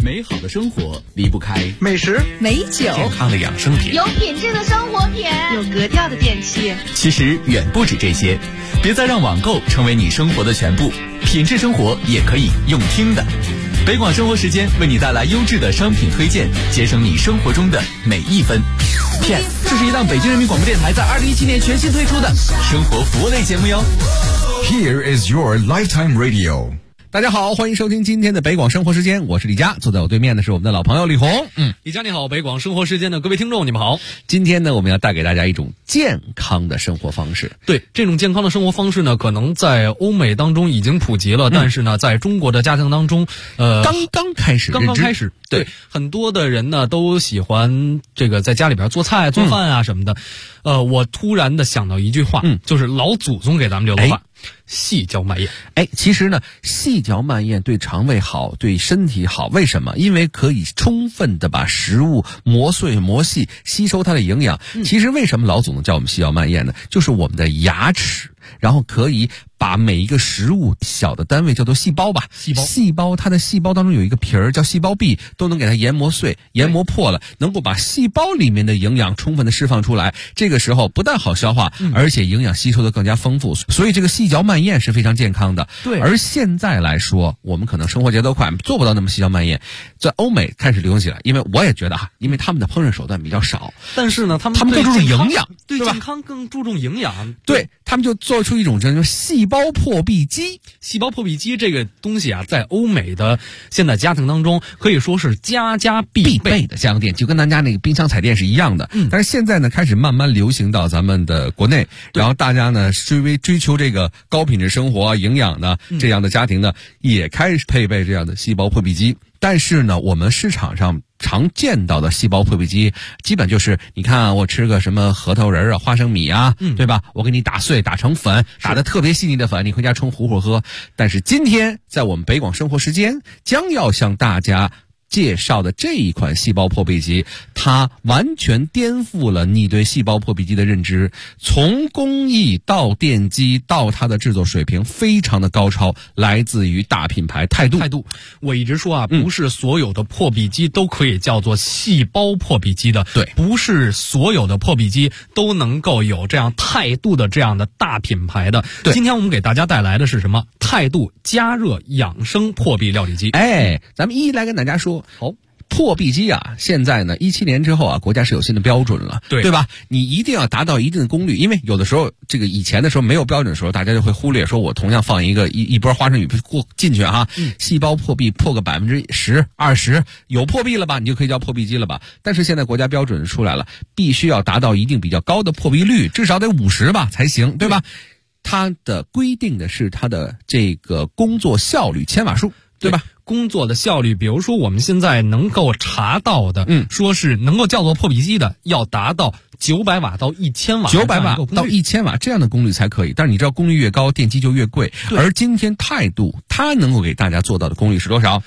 美好的生活离不开美食、 美酒、 健康的养生品， 有品质的生活品， 有格调的电器。 其实远不止这些，别再让网购成为你生活的全部，品质生活也可以用听的。北广生活时间为你带来优质的商品推荐，节省你生活中的每一分。P.S. 这是一档北京人民广播电台在2017年全新推出的生活服务类节目哟。 Here is your lifetime radio。 大家好，欢迎收听今天的北广生活时间，我是李佳，坐在我对面的是我们的老朋友李红。 李佳你好，北广生活时间的各位听众你们好。 今天呢，我们要带给大家一种健康的生活方式。 对，这种健康的生活方式呢，可能在欧美当中已经普及了，但是呢，在中国的家庭当中， 刚刚开始。 对，很多的人呢都喜欢这个在家里边做菜、做饭啊什么的。我突然的想到一句话，就是老祖宗给咱们留的话。细嚼慢咽。 其实呢，细嚼慢咽对肠胃好，对身体好。为什么？因为可以充分的把食物磨碎磨细，吸收它的营养。其实为什么老祖宗叫我们细嚼慢咽呢？就是我们的牙齿，然后可以把每一个食物小的单位叫做细胞吧。细胞它的细胞当中有一个皮儿叫细胞壁，都能给它研磨碎、研磨破了，能够把细胞里面的营养充分的释放出来。这个时候不但好消化，而且营养吸收的更加丰富。所以这个细嚼慢咽是非常健康的。 对。 而现在来说，我们可能生活节奏快，做不到那么细嚼慢咽。在欧美开始流行起来，因为我也觉得因为他们的烹饪手段比较少， 但是呢，他们更注重营养， 对健康更注重营养。 对，他们就做出一种叫细胞破壁机。 细胞破壁机这个东西啊，在欧美的现在家庭当中可以说是家家必备的家用电，就跟咱家那个冰箱彩电是一样的。但是现在呢，开始慢慢流行到咱们的国内，然后大家呢追求这个高品质生活、营养的这样的家庭呢，也开始配备这样的细胞破壁机。但是呢，我们市场上常见到的细胞破壁机，基本就是你看我吃个什么核桃仁啊、花生米啊，对吧？我给你打碎、打成粉，打得特别细腻的粉，你回家冲糊糊喝。但是今天在我们北广生活时间将要向大家介绍的这一款细胞破壁机，它完全颠覆了你对细胞破壁机的认知，从工艺到电机到它的制作水平非常的高超，来自于大品牌态度。 我一直说不是所有的破壁机都可以叫做细胞破壁机的， 对， 不是所有的破壁机都能够有这样态度的这样的大品牌的。 对， 今天我们给大家带来的是什么？态度加热养生破壁料理机。 咱们一一来跟大家说。好，破壁机啊，现在呢，17年之后啊，国家是有新的标准了，对吧？你一定要达到一定的功率，因为有的时候这个以前的时候没有标准的时候，大家就会忽略，说我同样放一波花生米进去细胞破壁破个10%、20%，有破壁了吧，你就可以叫破壁机了吧？但是现在国家标准出来了，必须要达到一定比较高的破壁率，至少得50吧才行，对吧？它的规定的是它的这个工作效率千瓦数，对吧？ 工作的效率，比如说我们现在能够查到的，说是能够叫做破壁机的，要达到900瓦到1000瓦 ，900瓦到1000瓦这样的功率才可以。但是你知道功率越高，电机就越贵。而今天态度它能够给大家做到的功率是多少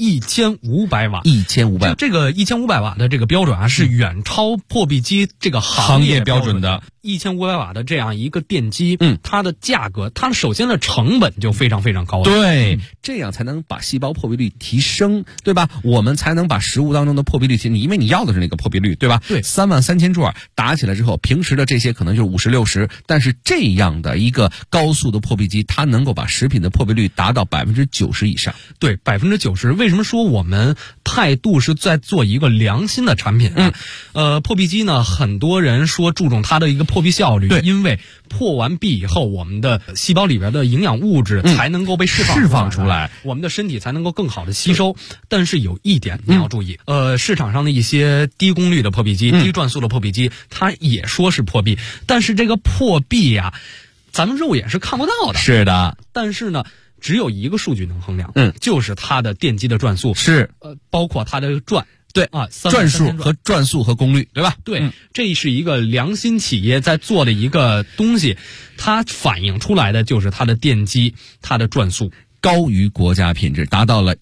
？1500瓦。 1500瓦。 这个1500瓦的这个标准是远超破壁机这个行业标准的。1500瓦的这样一个电机，它的价格，它首先的成本就非常非常高了。 对，这样才能把细胞破壁率提升，对吧？我们才能把食物当中的破壁率提升，因为你要的是那个破壁率，对吧？ 对 ，33000转打起来之后，平时的这些可能就是50、60%，但是这样的一个高速的破壁机，它能够把食品的破壁率达到90%以上。 对，90%。为什么说我们态度是在做一个良心的产品破壁机呢，很多人说注重它的一个破壁效率，因为破完壁以后，我们的细胞里边的营养物质才能够被释放出来，我们的身体才能够更好的吸收。但是有一点你要注意，市场上的一些低功率的破壁机、低转速的破壁机，它也说是破壁，但是这个破壁呀，咱们肉眼是看不到的。 是的， 但是呢，只有一个数据能衡量，就是它的电机的转速， 是包括它的转。 对转速和功率，对吧？ 对，这是一个良心企业在做的一个东西，它反映出来的就是它的电机、它的转速。 高于国家品质，达到了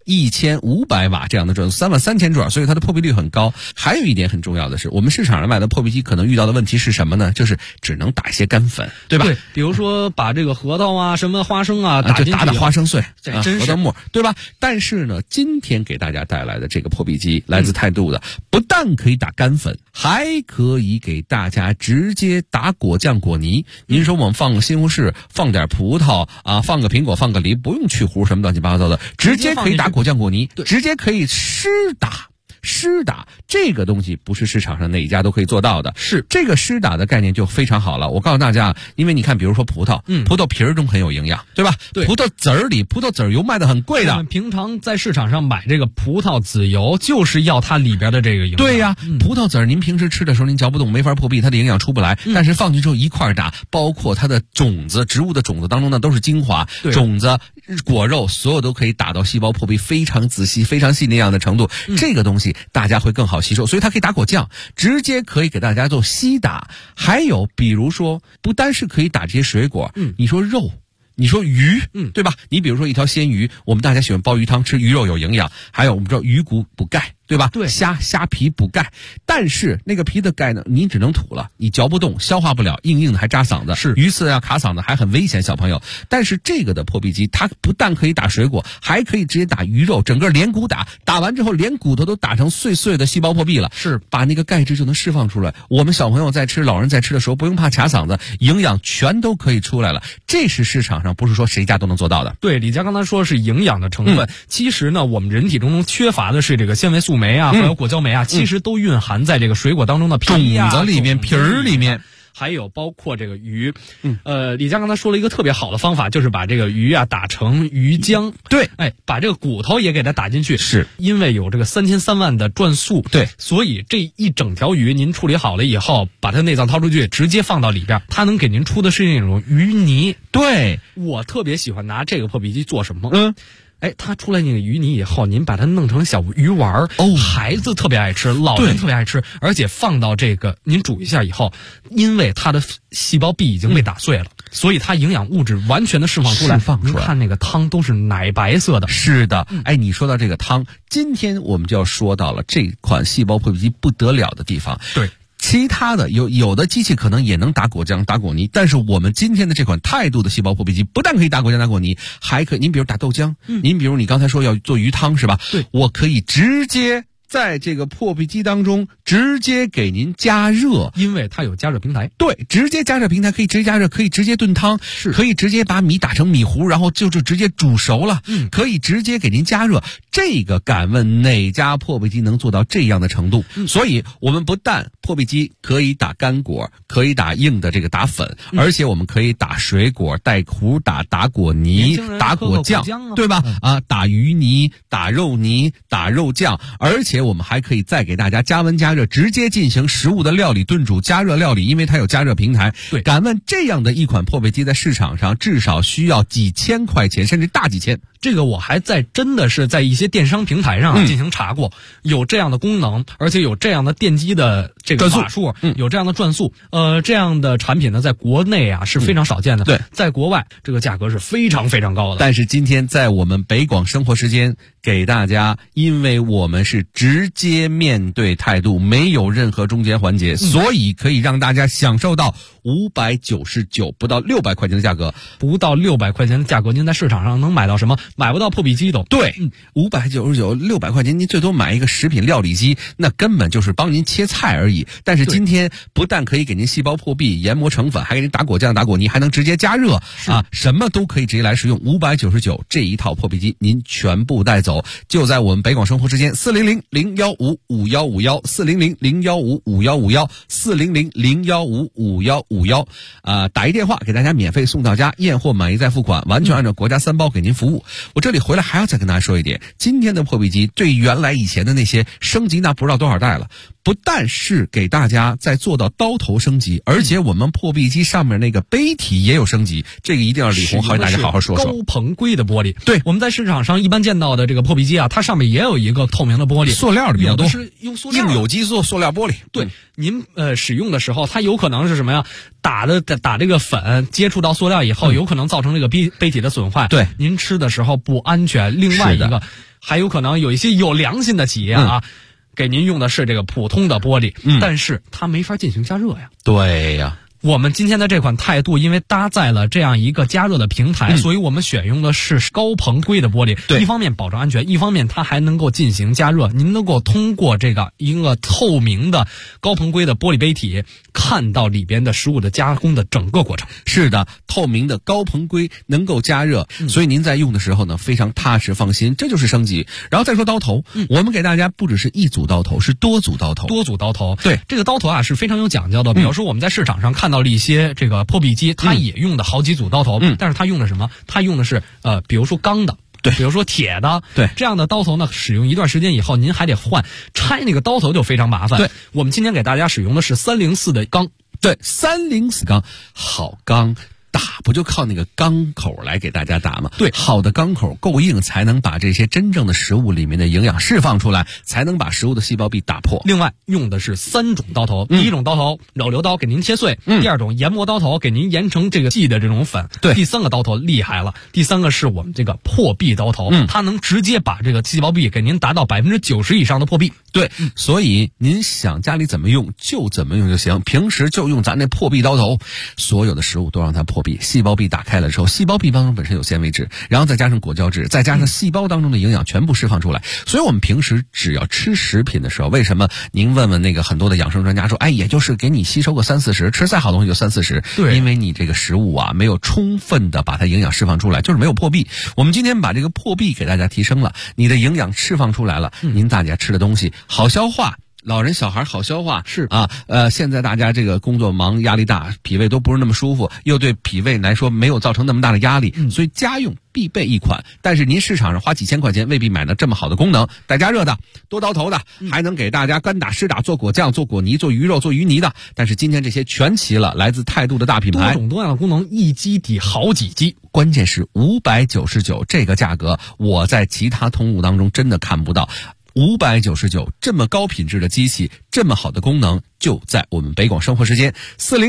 1500瓦这样的转速，33000转，所以它的破壁率很高。还有一点很重要的是，我们市场上买的破壁机可能遇到的问题是什么呢？就是只能打一些干粉，对吧？ 对，比如说把这个核桃啊、什么花生啊打进去， 打花生碎、 真是核桃末，对吧？但是呢，今天给大家带来的这个破壁机，来自态度的，不但可以打干粉，还可以给大家直接打果酱、果泥。您说我们放个西红柿，放点葡萄啊，放个苹果，放个梨，不用去核什么乱七八糟的，直接可以打果酱、果泥，直接可以湿打这个东西不是市场上哪一家都可以做到的，是这个湿打的概念就非常好了。我告诉大家，因为你看，比如说葡萄，葡萄皮儿中很有营养，对吧？对，葡萄籽儿里，葡萄籽儿油卖的很贵的。 我们平常在市场上买这个葡萄籽油，就是要它里边的这个营养。 对呀，葡萄籽儿您平时吃的时候您嚼不动，没法破壁，它的营养出不来。但是放进去之后一块打，包括它的种子，植物的种子当中呢都是精华，种子、果肉，所有都可以打到细胞破壁非常仔细、非常细那样的程度。这个东西大家会更好吸收，所以它可以打果酱，直接可以给大家做稀打。还有比如说，不单是可以打这些水果，你说肉，你说鱼，对吧？你比如说一条鲜鱼，我们大家喜欢煲鱼汤，吃鱼肉有营养。还有我们知道鱼骨补钙，对吧？对，虾皮补钙，但是那个皮的钙呢，你只能吐了，你嚼不动，消化不了，硬硬的还扎嗓子，是鱼刺要卡嗓子，还很危险，小朋友。但是这个的破壁机，它不但可以打水果，还可以直接打鱼肉，整个连骨打完之后，连骨头都打成碎碎的细胞破壁了，是把那个钙质就能释放出来。我们小朋友在吃，老人在吃的时候，不用怕卡嗓子，营养全都可以出来了。这是市场上不是说谁家都能做到的。 对，李佳刚才说是营养的成分，其实呢，我们人体中缺乏的是这个纤维素酶啊，还有果胶酶啊，其实都蕴含在这个水果当中的种子里面、皮儿里面。 还有包括这个鱼，李佳刚才说了一个特别好的方法，就是把这个鱼啊打成鱼浆，对，把这个骨头也给它打进去，是因为有这个3300万的转速，对，所以这一整条鱼您处理好了以后，把它内脏掏出去，直接放到里边，它能给您出的是那种鱼泥。对，我特别喜欢拿这个破壁机做什么？它出来那个鱼泥以后，您把它弄成小鱼丸儿，孩子特别爱吃，老人特别爱吃，而且放到这个您煮一下以后，因为它的细胞壁已经被打碎了，所以它营养物质完全的释放出来。您看那个汤都是奶白色的。是的，你说到这个汤，今天我们就要说到了这款细胞破壁机不得了的地方。对。其他的有的机器可能也能打果酱、打果泥，但是我们今天的这款态度的细胞破壁机，不但可以打果酱、打果泥，还可以，您比如打豆浆，您比如你刚才说要做鱼汤是吧？对，我可以直接在这个破壁机当中直接给您加热，因为它有加热平台。对，直接加热平台可以直接加热，可以直接炖汤，是可以直接把米打成米糊，然后就直接煮熟了。可以直接给您加热。这个敢问哪家破壁机能做到这样的程度？所以我们不但破壁机可以打干果，可以打硬的这个打粉，而且我们可以打水果、带糊打果泥、打果酱，对吧？打鱼泥、打肉泥、打肉酱，而且我们还可以再给大家加温加热，直接进行食物的料理、炖煮、加热料理，因为它有加热平台。对，敢问这样的一款破壁机在市场上至少需要几千块钱，甚至大几千。这个我还真的是在一些电商平台上进行查过，有这样的功能，而且有这样的电机的这个码数，有这样的转速。这样的产品呢，在国内啊是非常少见的。对，在国外这个价格是非常非常高的。但是今天在我们北广生活时间给大家，因为我们是直接面对态度，没有任何中间环节，所以可以让大家享受到599不到600块钱的价格。不到600块钱的价格，您在市场上能买到什么？买不到破壁机都。对，599、600块钱，您最多买一个食品料理机，那根本就是帮您切菜而已。但是今天不但可以给您细胞破壁、研磨成粉，还给您打果酱、打果泥，还能直接加热什么都可以直接来使用。599这一套破壁机，您全部带走，就在我们北广生活时间400-015-5151，400-015-5151，400-015-5151，打一电话给大家免费送到家，验货满意再付款，完全按照国家3包给您服务。我这里回来还要再跟大家说一点，今天的破壁机对原来以前的那些升级，那不知道多少代了。不但是给大家在做到刀头升级，而且我们破壁机上面那个杯体也有升级，这个一定要李红和大家好好说说。高硼硅的玻璃，对，我们在市场上一般见到的这个破壁机啊，它上面也有一个透明的玻璃，塑料的比较多，是用塑料硬有机做塑料玻璃。对，您使用的时候，它有可能是什么呀？ 打这个粉接触到塑料以后，有可能造成这个杯体的损坏。 对， 您吃的时候不安全。另外一个，还有可能有一些有良心的企业啊，给您用的是这个普通的玻璃，但是它没法进行加热呀。 对呀。 我们今天的这款态度，因为搭载了这样一个加热的平台，所以我们选用的是高硼硅的玻璃。 对， 一方面保证安全，一方面它还能够进行加热。您能够通过这个一个透明的高硼硅的玻璃杯体，看到里边的食物的加工的整个过程。 是的，透明的高硼硅能够加热，所以您在用的时候呢，非常踏实放心，这就是升级。然后再说刀头，我们给大家不只是一组刀头，是多组刀头。 多组刀头， 对， 这个刀头啊是非常有讲究的。比如说我们在市场上看到了一些这个破壁机，它也用的好几组刀头，但是它用的什么？它用的是比如说钢的。 对， 比如说铁的， 对， 这样的刀头呢，使用一段时间以后，您还得换，拆那个刀头就非常麻烦。 对， 我们今天给大家使用的是304的钢， 对，304钢，好钢。打不就靠那个钢口来给大家打吗？ 对， 好的钢口够硬，才能把这些真正的食物里面的营养释放出来，才能把食物的细胞壁打破。 另外用的是3种刀头，第一种刀头肉瘤刀给您切碎，第二种研磨刀头给您研成这个细的这种粉， 对， 第三个刀头厉害了，第三个是我们这个破壁刀头，它能直接把这个细胞壁给您达到90%以上的破壁。 对，所以您想家里怎么用就怎么用就行，平时就用咱那破壁刀头，所有的食物都让它破壁，细胞壁打开了之后，细胞壁当中本身有纤维质，然后再加上果胶质，再加上细胞当中的营养全部释放出来。所以我们平时只要吃食品的时候，为什么您问问那个很多的养生专家说，哎，也就是给你吸收个30-40，吃再好东西就30-40， 对， 因为你这个食物啊没有充分的把它营养释放出来，就是没有破壁。我们今天把这个破壁给大家提升了，你的营养释放出来了，您大家吃的东西好消化。老人小孩好消化是啊，现在大家这个工作忙压力大，脾胃都不是那么舒服，又对脾胃来说没有造成那么大的压力，所以家用必备一款。但是您市场上花几千块钱未必买到这么好的功能，带加热的，多刀头的，还能给大家干打湿打，做果酱、做果泥、做鱼肉、做鱼泥的。但是今天这些全齐了，来自态度的大品牌， 多种多样的功能，一机抵好几机。 关键是599这个价格，我在其他通路当中真的看不到。599这么高品质的机器，这么好的功能，就在我们北广生活时间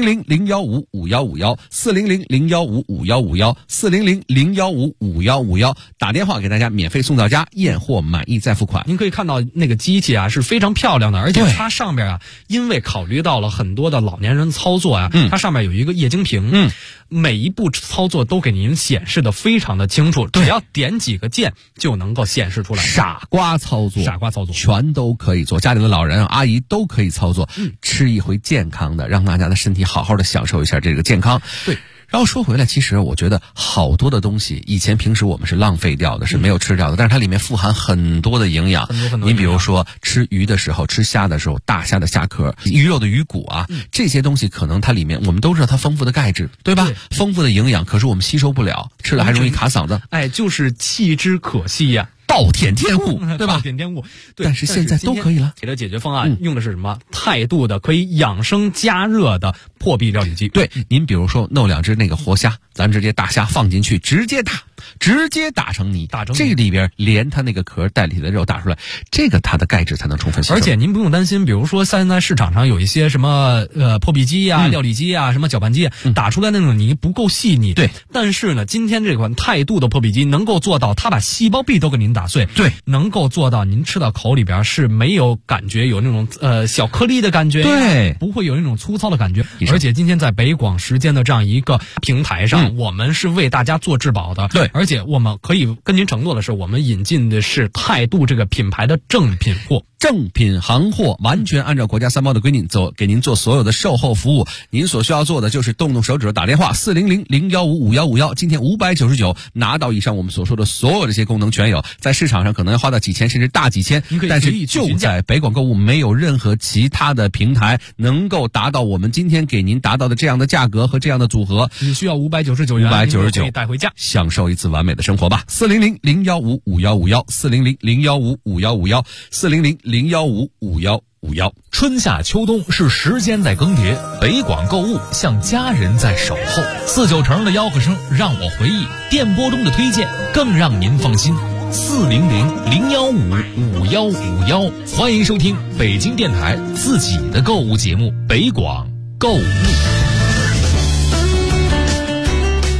400-015-5151，400-015-5151，400-015-5151，打电话给大家免费送到家，验货满意再付款。 您可以看到那个机器啊是非常漂亮的，而且它上面啊，因为考虑到了很多的老年人操作啊，它上面有一个液晶屏，每一步操作都给您显示的非常的清楚，只要点几个键就能够显示出来。 傻瓜操作全都可以做，家里的老人阿姨都可以操作，吃一回健康的，让大家的身体好好的享受一下这个健康。 对。 然后说回来，其实我觉得好多的东西，以前平时我们是浪费掉的，是没有吃掉的，但是它里面富含很多的营养。 很多你比如说吃鱼的时候，吃虾的时候，大虾的虾壳，鱼肉的鱼骨啊，这些东西可能它里面我们都知道它丰富的钙质，对吧？ 对， 丰富的营养，可是我们吸收不了，吃了还容易卡嗓子。 哎，就是弃之可惜呀。 暴殄天物，对吧？ 暴殄天物，对。 但是现在都可以了。 给的解决方案用的是什么？态度的可以养生加热的破壁料理机。 对，您比如说弄2只那个活虾，咱直接大虾放进去，直接打成泥，这里边连它那个壳带里的肉打出来，这个它的钙质才能充分吸收。 而且您不用担心，比如说现在市场上有一些什么破壁机啊、料理机啊、什么搅拌机，打出来那种泥不够细腻。 对， 但是呢，今天这款态度的破壁机能够做到，它把细胞壁都给您打碎。 对， 能够做到您吃到口里边是没有感觉，有那种小颗粒的感觉， 对， 不会有那种粗糙的感觉。而且今天在北广时间的这样一个平台上，我们是为大家做质保的。 对， 而且我们可以跟您承诺的是，我们引进的是态度这个品牌的正品货。 正品行货，完全按照国家3包的规定走，给您做所有的售后服务。您所需要做的就是动手指打电话400-015-5151，今天599拿到以上我们所说的所有这些功能全有，在市场上可能要花到几千甚至大几千，但是就在北广购物没有任何其他的平台能够达到我们今天给您达到的这样的价格和这样的组合。 你需要599元 ，599 带回家， 享受一次完美的生活吧。400-015-5151，400-015-5151，400-015-5151。 春夏秋冬是时间在更迭，北广购物像家人在守候。49成的吆喝声让我回忆，电波中的推荐更让您放心。400-015-5151，欢迎收听北京电台自己的购物节目《北广购物》。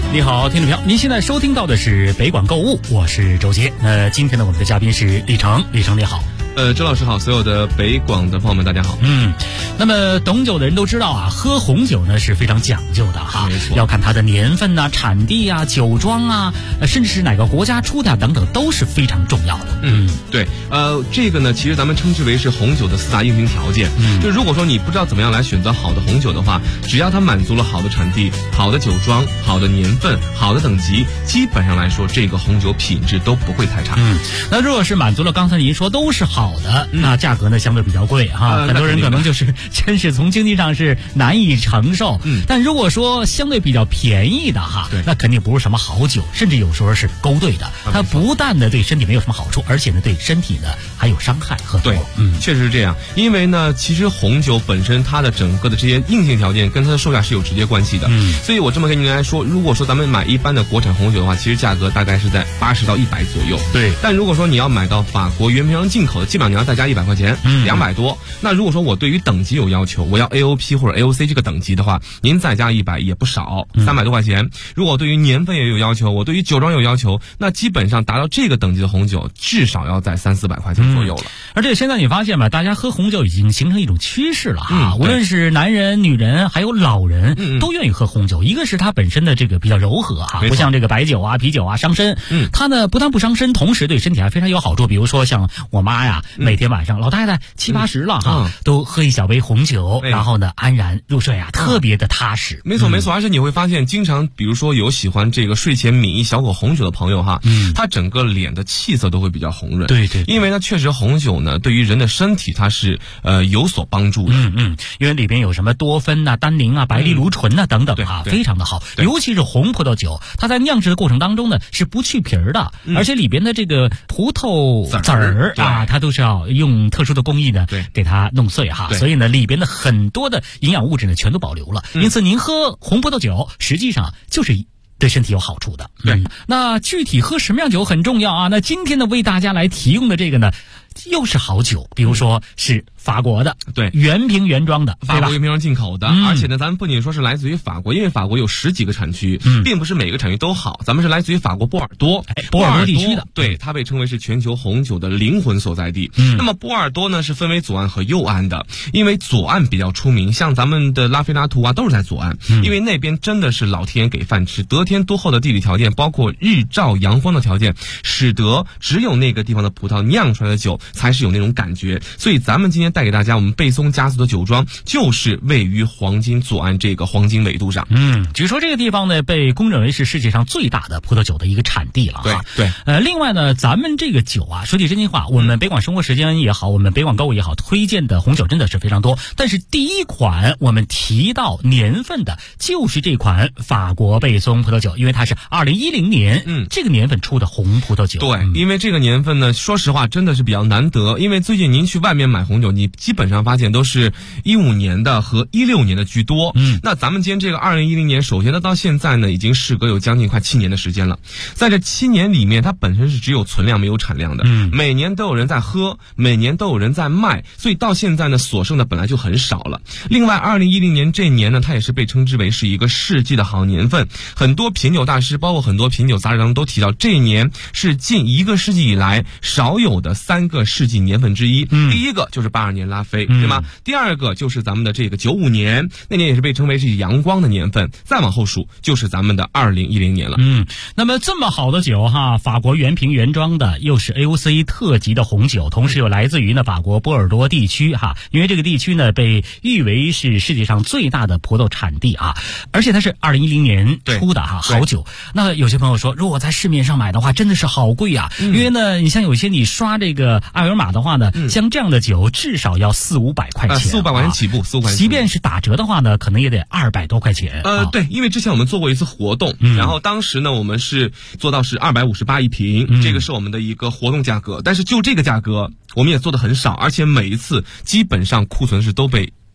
你好，听众朋友，您现在收听到的是北广购物，我是周杰。今天呢，我们的嘉宾是李成，李成你好。 周老师好，所有的北广的朋友们大家好。 那么懂酒的人都知道啊，喝红酒呢是非常讲究的哈， 没错， 要看它的年份啊、产地啊、酒庄啊，甚至是哪个国家出的等等，都是非常重要的。 对，这个呢，其实咱们称之为是红酒的4大硬性条件。就如果说你不知道怎么样来选择好的红酒的话，只要它满足了好的产地、好的酒庄、好的年份、好的等级，基本上来说，这个红酒品质都不会太差。 那如果是满足了刚才您说都是好的，那价格呢相对比较贵哈，很多人可能就是真是从经济上是难以承受。但如果说相对比较便宜的哈，那肯定不是什么好酒，甚至有时候是勾兑的。它不但呢对身体没有什么好处，而且呢对身体呢还有伤害和对，确实是这样。因为呢，其实红酒本身它的整个的这些硬性条件跟它的售价是有直接关系的。所以我这么跟您来说，如果说咱们买一般的国产红酒的话，其实价格大概是在80到100左右。 对， 但如果说你要买到法国原瓶装进口的，基本上你要再加100块钱，200多。那如果说我对于等级有要求，我要 AOP 或者 AOC 这个等级的话，您再加100也不少，300多块钱。如果对于年份也有要求，我对于酒庄有要求，那基本上达到这个等级的红酒，至少要在300-400块钱左右了。 而且现在你发现吧，大家喝红酒已经形成一种趋势了哈，无论是男人、女人，还有老人，都愿意喝红酒。一个是它本身的这个比较柔和哈，不像这个白酒啊、啤酒啊伤身。它呢不但不伤身，同时对身体还非常有好处。比如说像我妈呀，每天晚上老太太70、80了哈，都喝一小杯红酒，然后呢安然入睡啊，特别的踏实。 没错没错，而且你会发现，经常比如说有喜欢这个睡前抿一小口红酒的朋友哈，他整个脸的气色都会比较红润。 对对， 因为呢，确实红酒呢对于人的身体它是有所帮助的。 因为里边有什么多酚啊、单宁啊、白藜芦醇啊等等啊，非常的好。尤其是红葡萄酒，它在酿制的过程当中呢是不去皮儿的，而且里边的这个葡萄籽儿啊，它都是要用特殊的工艺呢给它弄碎哈，所以呢里边的很多的营养物质呢全都保留了。因此您喝红葡萄酒实际上就是对身体有好处的。那具体喝什么样酒很重要啊。那今天呢为大家来提供的这个呢又是好酒，比如说是法国的， 对， 原瓶原装的， 法国原瓶装进口的，而且呢，咱们不仅说是来自于法国，因为法国有10几个产区，并不是每个产区都好，咱们是来自于法国波尔多， 波尔多地区的， 对，它被称为是全球红酒的灵魂所在地。那么波尔多呢是分为左岸和右岸的，因为左岸比较出名，像咱们的拉菲纳图啊都是在左岸，因为那边真的是老天爷给饭吃，得天独厚的地理条件，包括日照阳光的条件，使得只有那个地方的葡萄酿出来的酒才是有那种感觉。所以咱们今天带给大家我们贝松家族的酒庄，就是位于黄金左岸这个黄金纬度上。 据说这个地方呢被公认为是世界上最大的葡萄酒的一个产地了哈。 对。 另外呢，咱们这个酒啊，说句真心话，我们北广生活时间也好，我们北广购物也好，推荐的红酒真的是非常多。但是第一款我们提到年份的就是这款法国贝松葡萄酒，因为它是2010年这个年份出的红葡萄酒。 对，因为这个年份呢，说实话真的是比较难得。因为最近您去外面买红酒，你基本上发现都是15年的和16年的居多。那咱们今天这个2010年，首先呢到现在呢已经时隔有将近快7年的时间了。在这7年里面，它本身是只有存量没有产量的，每年都有人在喝，每年都有人在卖，所以到现在呢所剩的本来就很少了。另外2010年这一年呢，它也是被称之为是一个世纪的好年份，很多品酒大师包括很多品酒杂志当中都提到，这一年是近1个世纪以来少有的3个世纪年份之一。第一个就是82年拉菲，对吗？第二个就是咱们的这个95年，那年也是被称为是阳光的年份，再往后数就是咱们的2010年了。 那么这么好的酒哈，法国原瓶原装的，又是 AOC 特级的红酒，同时又来自于呢法国波尔多地区哈，因为这个地区呢被誉为是世界上最大的葡萄产地啊，而且它是2010年出的哈，好酒。那有些朋友说，如果在市面上买的话，真的是好贵啊，因为呢，你像有些你刷这个二维码的话呢，像这样的酒至少要400-500块钱 ，400-500块钱起步，400-500块钱。 即便是打折的话呢，可能也得200多块钱。 对，因为之前我们做过一次活动，然后当时呢，我们是做到是258一瓶，这个是我们的一个活动价格。但是就这个价格，我们也做的很少，而且每一次基本上库存是都被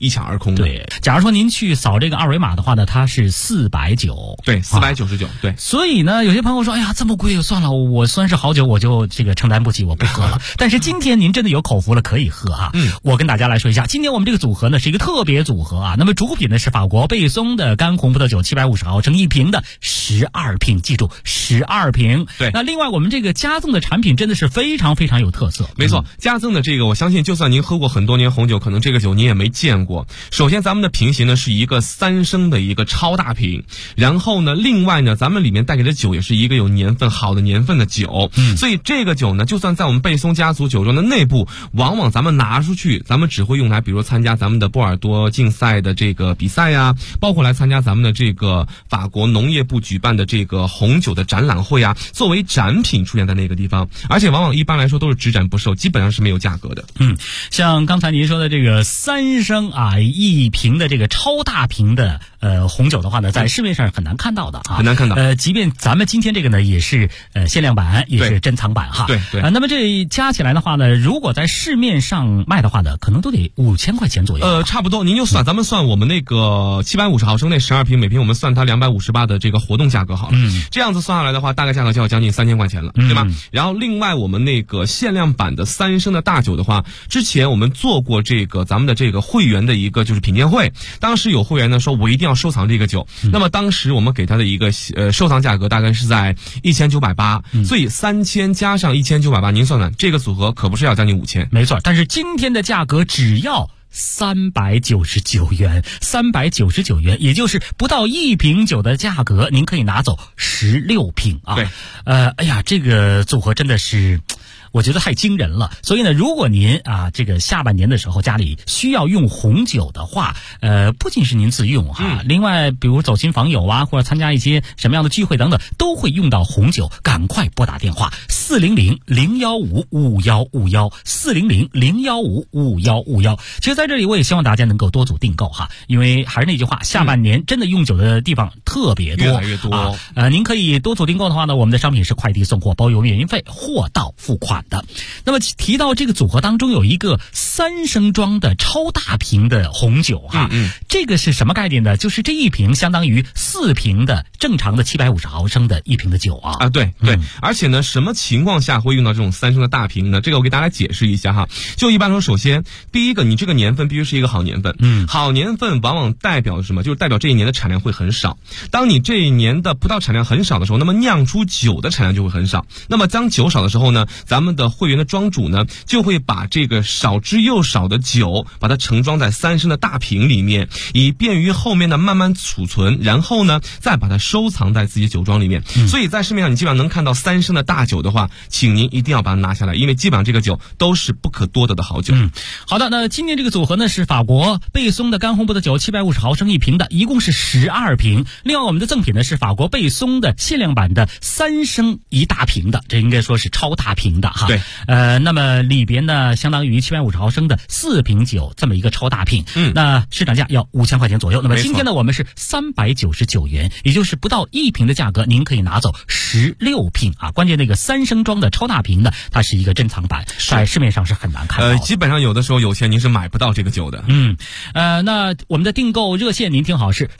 一抢而空的。 对，假如说您去扫这个二维码的话呢，它是490， 对，499，对。 所以呢，有些朋友说，哎呀，这么贵，算了，我酸是好酒，我就这个承担不起，我不喝了。但是今天您真的有口福了，可以喝啊。我跟大家来说一下，今天我们这个组合呢是一个特别组合啊。那么主品呢是法国贝松的干红葡萄酒750毫升1瓶的12瓶，记住12瓶。 对。 那另外我们这个加赠的产品真的是非常非常有特色。 没错，加赠的这个，我相信就算您喝过很多年红酒，可能这个酒您也没见过。首先咱们的瓶型呢是一个3升的一个超大瓶，然后呢另外呢咱们里面带给的酒也是一个有年份好的年份的酒。所以这个酒呢就算在我们贝松家族酒庄的内部，往往咱们拿出去，咱们只会用来比如参加咱们的波尔多竞赛的这个比赛呀，包括来参加咱们的这个法国农业部举办的这个红酒的展览会啊，作为展品出现在那个地方，而且往往一般来说都是只展不售，基本上是没有价格的。 像刚才您说的这个3升啊1瓶的这个超大瓶的红酒的话呢，在市面上很难看到的啊， 很难看到。 即便咱们今天这个呢也是限量版，也是珍藏版哈。 对对。 那么这加起来的话呢，如果在市面上卖的话呢，可能都得5000块钱左右。 差不多，您就算咱们算我们那个750毫升那12瓶，每瓶我们算它258的这个活动价格好了。这样子算下来的话，大概价格就要将近3000块钱了，对吧？然后另外我们那个限量版的3升的大酒的话，之前我们做过这个咱们的这个会员的一个就是品鉴会，当时有会员呢说我一定要收藏这个酒，那么当时我们给他的一个收藏价格大概是在1980，所以3000加上1980，您算算这个组合可不是要将近5000。 没错，但是今天的价格只要399元，399元，也就是不到1瓶酒的价格，您可以拿走16瓶啊。 对， 哎呀，这个组合真的是，我觉得太惊人了。所以呢，如果您啊这个下半年的时候家里需要用红酒的话，不仅是您自用哈，另外比如走亲访友啊，或者参加一些什么样的聚会等等，都会用到红酒，赶快拨打电话400-015-5151，400-015-5151。其实在这里我也希望大家能够多组订购哈，因为还是那句话，下半年真的用酒的地方特别多， 越来越多。 您可以多组订购的话呢，我们的商品是快递送货，包邮免运费，货到付款的。那么提到这个组合当中有一个3升装的超大瓶的红酒哈，这个是什么概念呢？就是这一瓶相当于4瓶的正常的750毫升的1瓶的酒啊。 对对，而且呢，什么情况下会用到这种3升的大瓶呢？这个我给大家解释一下哈。就一般说，首先第一个，你这个年份必须是一个好年份，好年份往往代表什么？就是代表这一年的产量会很少。当你这一年的葡萄产量很少的时候，那么酿出酒的产量就会很少。那么当酒少的时候呢，咱们的会员的庄主呢，就会把这个少之又少的酒，把它盛装在3升的大瓶里面，以便于后面的慢慢储存，然后呢，再把它收藏在自己酒庄里面。所以在市面上你基本上能看到3升的大酒的话，请您一定要把它拿下来，因为基本上这个酒都是不可多得的好酒。 好的，那今天这个组合呢是法国贝松的干红葡萄酒750毫升1瓶的，一共是12瓶。另外我们的赠品呢是法国贝松的限量版的3升1大瓶的，这应该说是超大瓶的哈。 对， 那么里边呢相当于750毫升的4瓶酒这么一个超大瓶，那市场价要5000块钱左右。那么今天呢我们是399元，也就是不到1瓶的价格，您可以拿走16瓶啊。关键那个3升装的超大瓶的，它是一个珍藏版，在市面上是很难看到的。 基本上有的时候有钱您是买不到这个酒的。 那我们的订购热线您听好是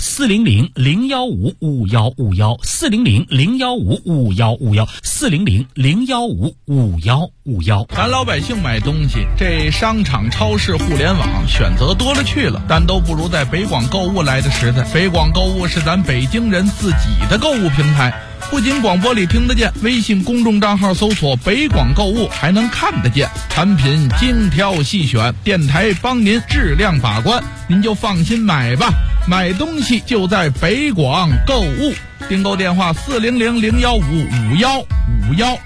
400-015-5151，400-015-5151，400-015-5151。 咱老百姓买东西，这商场、超市、互联网选择多了去了，但都不如在北广购物来的实在。北广购物是咱北京人自己的购物平台，不仅广播里听得见，微信公众账号搜索北广购物还能看得见，产品精挑细选，电台帮您质量把关，您就放心买吧。买东西就在北广购物，订购电话400-015-5151。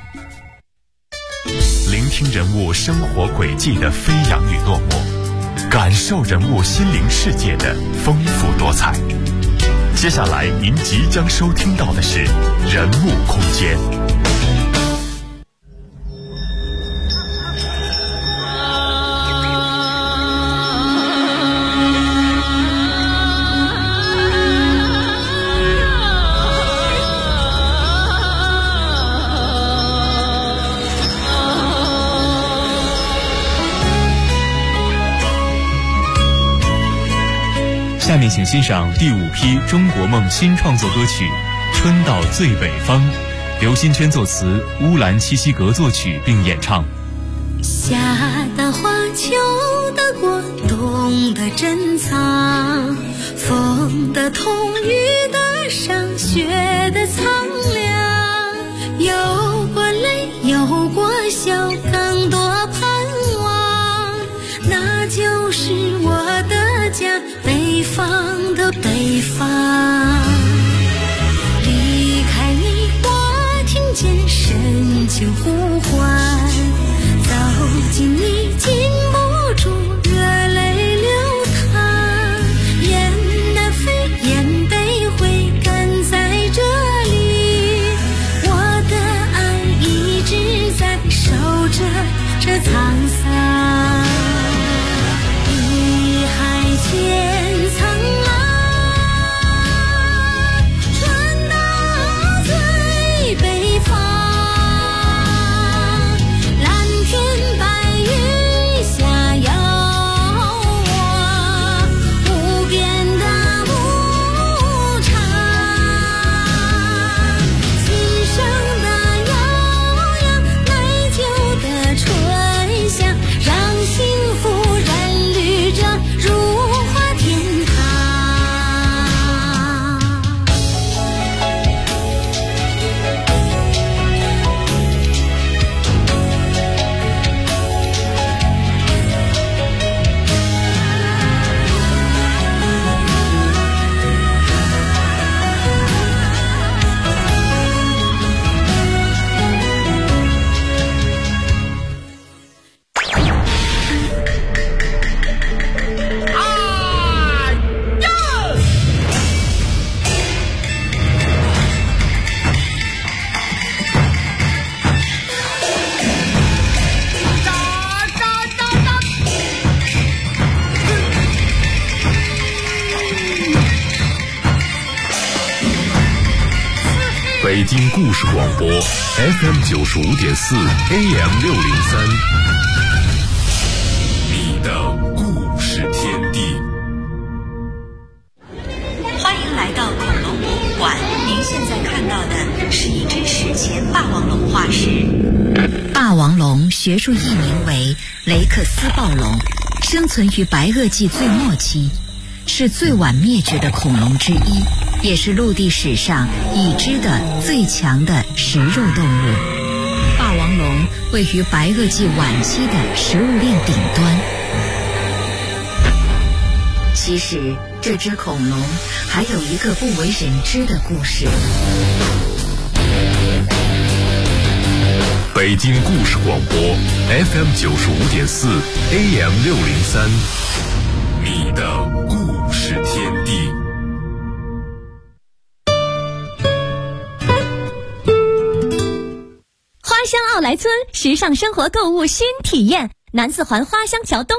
聆听人物生活轨迹的飞扬与落寞，感受人物心灵世界的丰富多彩。接下来您即将收听到的是人物空间。 面请欣赏第5批中国梦新创作歌曲《春到最北方》，刘新娟作词，乌兰七西格作曲并演唱。 夏的花，秋的果，冬的珍藏，风的痛，雨的伤，雪的苍凉，有过泪，有过笑，更多盼望，那就是我的家，北方的北方。离开你，我听见深情呼唤，走近你，禁不住热泪流淌，雁南飞，雁北回，赶在这里，我的爱一直在守着这沧桑。碧海千层浪，传到最北方， 北京故事广播 FM 95.4 AM 603，你的故事天地。 欢迎来到恐龙博物馆，您现在看到的是一只史前霸王龙化石。霸王龙学术译名为雷克斯暴龙，生存于白垩纪最末期，是最晚灭绝的恐龙之一，也是陆地史上已知的最强的食肉动物。霸王龙位于白垩纪晚期的食物链顶端。其实这只恐龙还有一个不为人知的故事。 北京故事广播 FM 95.4 AM 603，你的故事天地。 花乡奥莱村时尚生活购物新体验，南四环花乡桥东。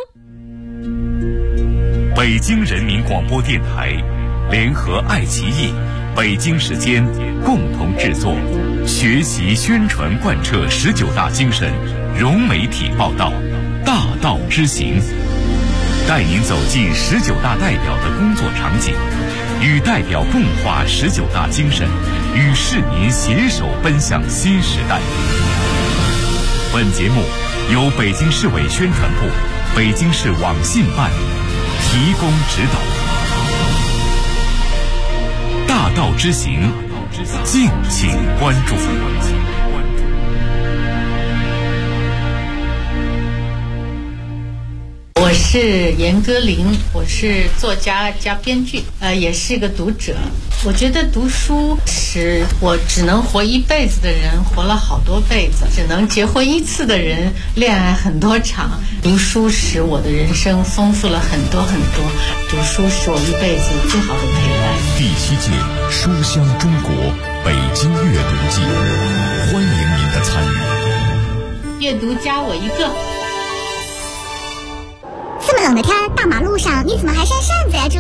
北京人民广播电台联合爱奇艺、北京时间共同制作，学习宣传贯彻19大精神，融媒体报道，大道之行，带您走进19大代表的工作场景，与代表共话19大精神，与市民携手奔向新时代。本节目由北京市委宣传部、北京市网信办提供指导。大道之行，敬请关注。 我是严歌苓，我是作家加编剧，也是一个读者。我觉得读书使我只能活一辈子的人活了好多辈子，只能结婚一次的人恋爱很多场。读书使我的人生丰富了很多很多，读书是我一辈子最好的陪伴。 第7届书香中国北京阅读季，欢迎您的参与。 阅读加我一个。 这么冷的天，大马路上你怎么还扇扇子呀？